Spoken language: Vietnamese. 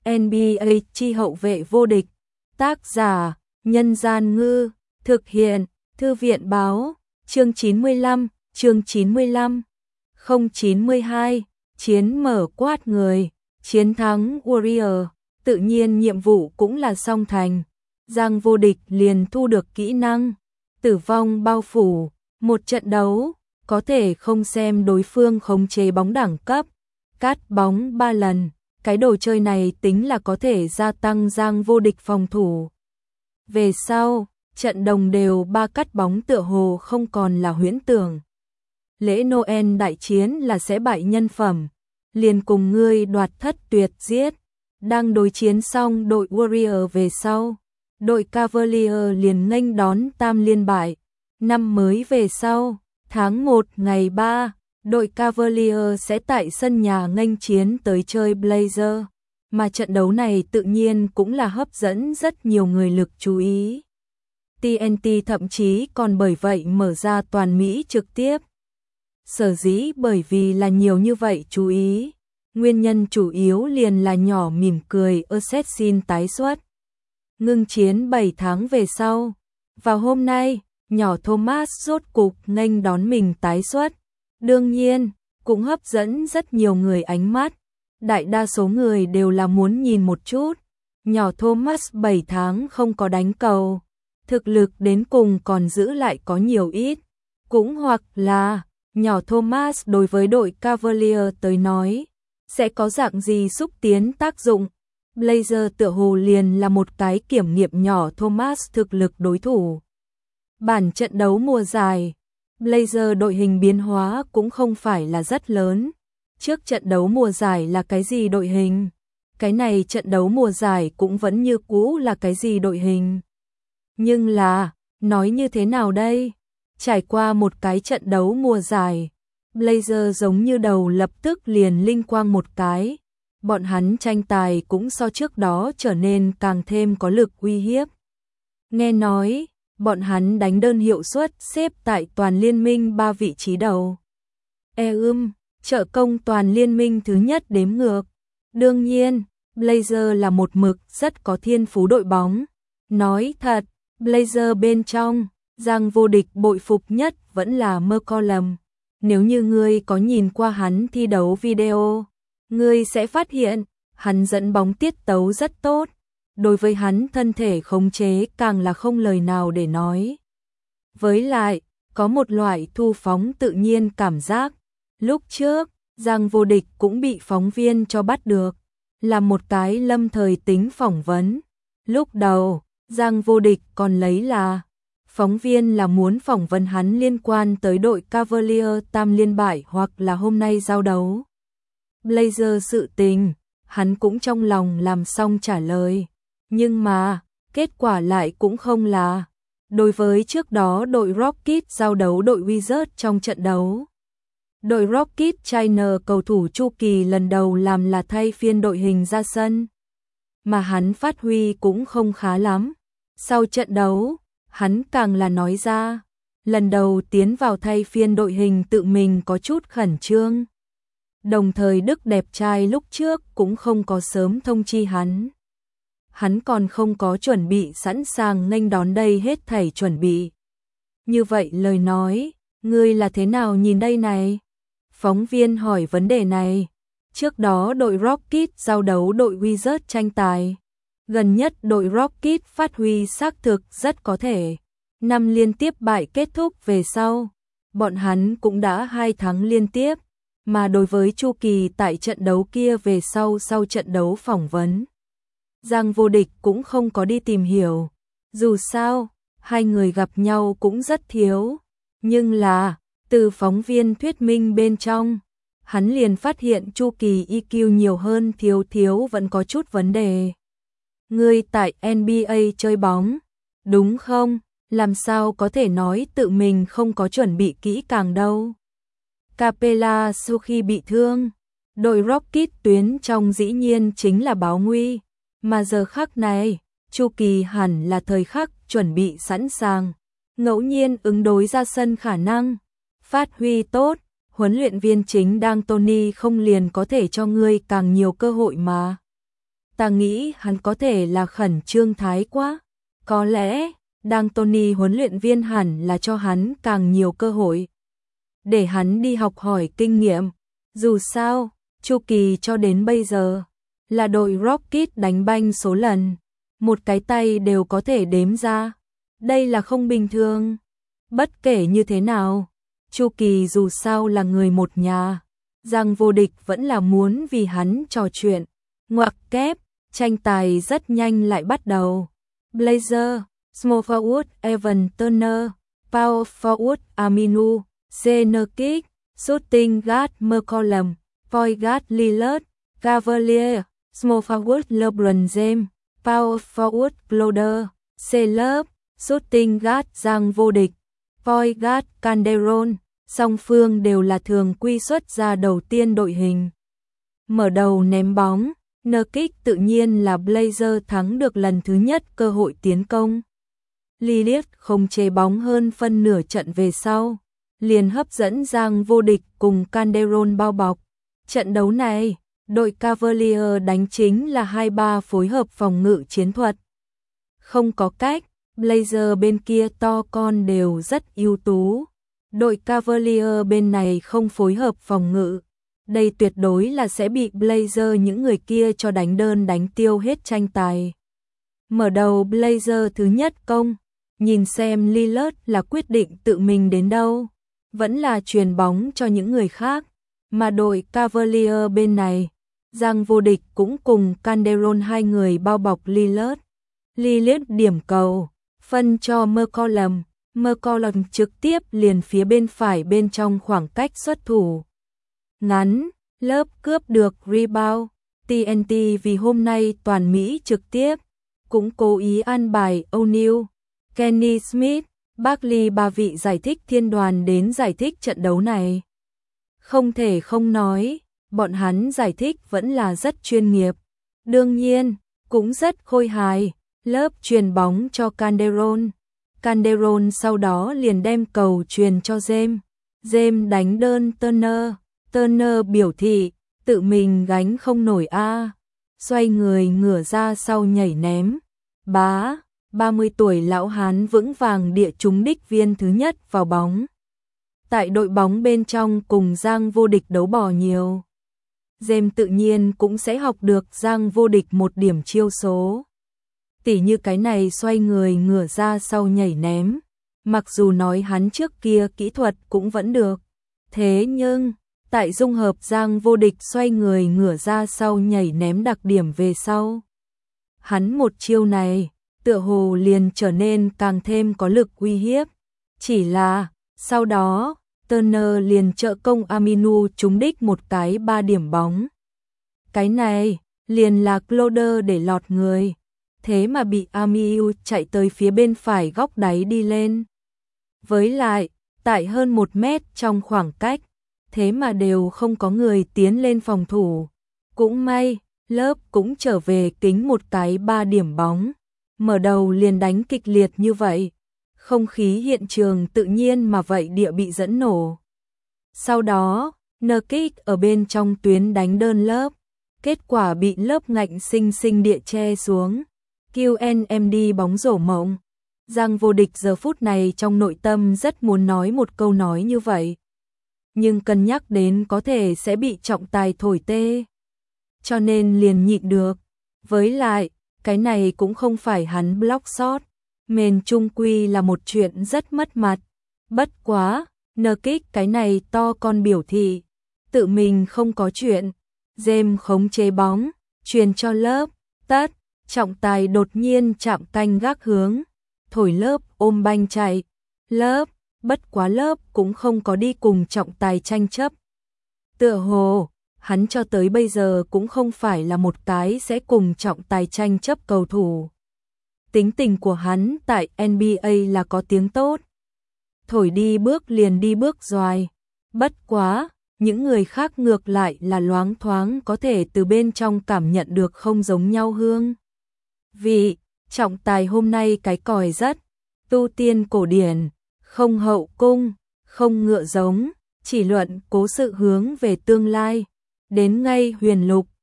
NBA chi hậu vệ vô địch. Tác giả: Nhân Gian Ngư. Thực hiện: Thư viện Báo. Chương 95. Chương 95. 092. Chiến mở quát người. Chiến thắng Warrior. Tự nhiên nhiệm vụ cũng là song thành. Giang vô địch liền thu được kỹ năng tử vong bao phủ. Một trận đấu có thể không xem đối phương khống chế bóng đẳng cấp, cắt bóng 3 lần. Cái đồ chơi này tính là có thể gia tăng Giang vô địch phòng thủ. Về sau, trận đồng đều 3 cắt bóng tựa hồ không còn là huyễn tưởng. Lễ Noel đại chiến là sẽ bại nhân phẩm, liền cùng ngươi đoạt thất tuyệt giết. Đang đối chiến xong đội Warrior về sau, đội Cavalier liền nghênh đón tam liên bại. Năm mới về sau, tháng 1 ngày 3, đội Cavalier sẽ tại sân nhà nghênh chiến tới chơi Blazer, mà trận đấu này tự nhiên cũng là hấp dẫn rất nhiều người lực chú ý. TNT thậm chí còn bởi vậy mở ra toàn Mỹ trực tiếp. Sở dĩ bởi vì là nhiều như vậy chú ý, nguyên nhân chủ yếu liền là nhỏ mỉm cười Assassin tái xuất. Ngưng chiến 7 tháng về sau, vào hôm nay, nhỏ Thomas rốt cục nghênh đón mình tái xuất. Đương nhiên, cũng hấp dẫn rất nhiều người ánh mắt. Đại đa số người đều là muốn nhìn một chút. Nhỏ Thomas 7 tháng không có đánh cầu, thực lực đến cùng còn giữ lại có nhiều ít. Cũng hoặc là, nhỏ Thomas đối với đội Cavalier tới nói, sẽ có dạng gì xúc tiến tác dụng. Blazer tựa hồ liền là một cái kiểm nghiệm nhỏ Thomas thực lực đối thủ. Bản trận đấu mùa giải, Blazer đội hình biến hóa cũng không phải là rất lớn. Trước trận đấu mùa giải là cái gì đội hình? Cái này trận đấu mùa giải cũng vẫn như cũ là cái gì đội hình? Nhưng là, nói như thế nào đây? Trải qua một cái trận đấu mùa giải, Blazer giống như đầu lập tức liền linh quang một cái. Bọn hắn tranh tài cũng so trước đó trở nên càng thêm có lực uy hiếp. Nghe nói, bọn hắn đánh đơn hiệu suất xếp tại toàn liên minh 3 vị trí đầu. Trợ công toàn liên minh thứ nhất đếm ngược. Đương nhiên, Blazer là một mực rất có thiên phú đội bóng. Nói thật, Blazer bên trong, Giang vô địch bội phục nhất vẫn là McCollum. Nếu như ngươi có nhìn qua hắn thi đấu video, ngươi sẽ phát hiện, hắn dẫn bóng tiết tấu rất tốt. Đối với hắn thân thể khống chế càng là không lời nào để nói. Với lại, có một loại thu phóng tự nhiên cảm giác. Lúc trước, Giang vô địch cũng bị phóng viên cho bắt được, là một cái lâm thời tính phỏng vấn. Lúc đầu, Giang vô địch còn lấy là phóng viên là muốn phỏng vấn hắn liên quan tới đội Cavalier tam liên bại hoặc là hôm nay giao đấu Blazer sự tình, hắn cũng trong lòng làm xong trả lời. Nhưng mà, kết quả lại cũng không là. Đối với trước đó đội Rocket giao đấu đội Wizards trong trận đấu, đội Rocket China cầu thủ Chu Kỳ lần đầu làm là thay phiên đội hình ra sân, mà hắn phát huy cũng không khá lắm. Sau trận đấu, hắn càng là nói ra, lần đầu tiến vào thay phiên đội hình tự mình có chút khẩn trương. Đồng thời Đức đẹp trai lúc trước cũng không có sớm thông chi hắn. Hắn còn không có chuẩn bị sẵn sàng nghênh đón đây hết thảy chuẩn bị. Như vậy lời nói, ngươi là thế nào nhìn đây này? Phóng viên hỏi vấn đề này. Trước đó đội Rocket giao đấu đội Wizards tranh tài. Gần nhất đội Rocket phát huy xác thực rất có thể. 5 liên tiếp bại kết thúc về sau. Bọn hắn cũng đã 2 thắng liên tiếp. Mà đối với Chu Kỳ tại trận đấu kia về sau trận đấu phỏng vấn, Giang vô địch cũng không có đi tìm hiểu. Dù sao, hai người gặp nhau cũng rất thiếu. Nhưng là, từ phóng viên thuyết minh bên trong, hắn liền phát hiện Chu Kỳ EQ nhiều hơn thiếu vẫn có chút vấn đề. Ngươi tại NBA chơi bóng, đúng không? Làm sao có thể nói tự mình không có chuẩn bị kỹ càng đâu. Capella sau khi bị thương, đội Rocket tuyến trong dĩ nhiên chính là báo nguy. Mà giờ khắc này, Chu Kỳ hẳn là thời khắc chuẩn bị sẵn sàng, ngẫu nhiên ứng đối ra sân khả năng. Phát huy tốt, huấn luyện viên chính đang Tony không liền có thể cho ngươi càng nhiều cơ hội mà. Ta nghĩ hắn có thể là khẩn trương thái quá. Có lẽ, đang Tony huấn luyện viên hẳn là cho hắn càng nhiều cơ hội. Để hắn đi học hỏi kinh nghiệm. Dù sao, chu kỳ cho đến bây giờ, là đội Rocket đánh banh số lần. Một cái tay đều có thể đếm ra. Đây là không bình thường. Bất kể như thế nào, chu kỳ dù sao là người một nhà. Giang Vô Địch vẫn là muốn vì hắn trò chuyện. Ngoặc kép, tranh tài rất nhanh lại bắt đầu. Blazer, Small Forward Evan Turner, Power Forward Aminu, Center Kick, Shooting Guard McCollum, Point Guard Lillard, Cavalier, Small Forward LeBron James, Power Forward Crowder, C-Love, Shooting Guard Giang Vô Địch, Point Guard Calderon. Song phương đều là thường quy xuất ra đầu tiên đội hình. Mở đầu ném bóng, Nurkic tự nhiên là Blazer thắng được lần thứ nhất cơ hội tiến công. Lillard không chế bóng hơn phân nửa trận về sau, liền hấp dẫn Giang Vô Địch cùng Calderon bao bọc. Trận đấu này, đội Cavalier đánh chính là 2-3 phối hợp phòng ngự chiến thuật. Không có cách, Blazer bên kia to con đều rất ưu tú. Đội Cavalier bên này không phối hợp phòng ngự. Đây tuyệt đối là sẽ bị Blazer những người kia cho đánh đơn đánh tiêu hết tranh tài. Mở đầu Blazer thứ nhất công, nhìn xem Lillard là quyết định tự mình đến đâu, vẫn là truyền bóng cho những người khác. Mà đội Cavalier bên này, Giang Vô Địch cũng cùng Calderon hai người bao bọc Lillard. Lillard điểm cầu, phân cho McCollum. McCollum trực tiếp liền phía bên phải bên trong khoảng cách xuất thủ. Ngắn, lớp cướp được rebound. TNT vì hôm nay toàn Mỹ trực tiếp, cũng cố ý an bài O'Neal, Kenny Smith, Barkley ba vị giải thích thiên đoàn đến giải thích trận đấu này. Không thể không nói, bọn hắn giải thích vẫn là rất chuyên nghiệp. Đương nhiên, cũng rất khôi hài, lớp truyền bóng cho Calderon. Calderon sau đó liền đem cầu truyền cho James. James đánh đơn Turner. Turner biểu thị, tự mình gánh không nổi a. Xoay người ngửa ra sau nhảy ném. 30 tuổi lão hán vững vàng địa trúng đích viên thứ nhất vào bóng. Tại đội bóng bên trong cùng Giang Vô Địch đấu bò nhiều. James tự nhiên cũng sẽ học được Giang Vô Địch một điểm chiêu số. Tỉ như cái này xoay người ngửa ra sau nhảy ném. Mặc dù nói hắn trước kia kỹ thuật cũng vẫn được. Thế nhưng, tại dung hợp Giang Vô Địch xoay người ngửa ra sau nhảy ném đặc điểm về sau. Hắn một chiêu này, tựa hồ liền trở nên càng thêm có lực uy hiếp. Chỉ là, sau đó, Turner liền trợ công Aminu trúng đích một cái 3 điểm bóng. Cái này, liền là Crowder để lọt người. Thế mà bị Aminu chạy tới phía bên phải góc đáy đi lên. Với lại, tại hơn 1 mét trong khoảng cách, thế mà đều không có người tiến lên phòng thủ. Cũng may, lớp cũng trở về kính một cái 3 điểm bóng. Mở đầu liền đánh kịch liệt như vậy. Không khí hiện trường tự nhiên mà vậy địa bị dẫn nổ. Sau đó, Nurkic ở bên trong tuyến đánh đơn lớp. Kết quả bị lớp ngạnh sinh sinh địa che xuống. QNMD bóng rổ mộng. Giang Vô Địch giờ phút này trong nội tâm rất muốn nói một câu nói như vậy. Nhưng cân nhắc đến có thể sẽ bị trọng tài thổi tê. Cho nên liền nhịn được. Với lại, cái này cũng không phải hắn block shot. Mền trung quy là một chuyện rất mất mặt. Bất quá, Nurkic cái này to con biểu thị. Tự mình không có chuyện. James khống chế bóng, truyền cho lớp, tất. Trọng tài đột nhiên chạm canh gác hướng. Thổi lớp ôm banh chạy. Lớp, bất quá lớp cũng không có đi cùng trọng tài tranh chấp. Tựa hồ, hắn cho tới bây giờ cũng không phải là một cái sẽ cùng trọng tài tranh chấp cầu thủ. Tính tình của hắn tại NBA là có tiếng tốt. Thổi đi bước liền đi bước doài. Bất quá, những người khác ngược lại là loáng thoáng có thể từ bên trong cảm nhận được không giống nhau hương. Vì, trọng tài hôm nay cái còi rất tu tiên cổ điển, không hậu cung, không ngựa giống, chỉ luận cố sự hướng về tương lai. Đến ngay huyền lục,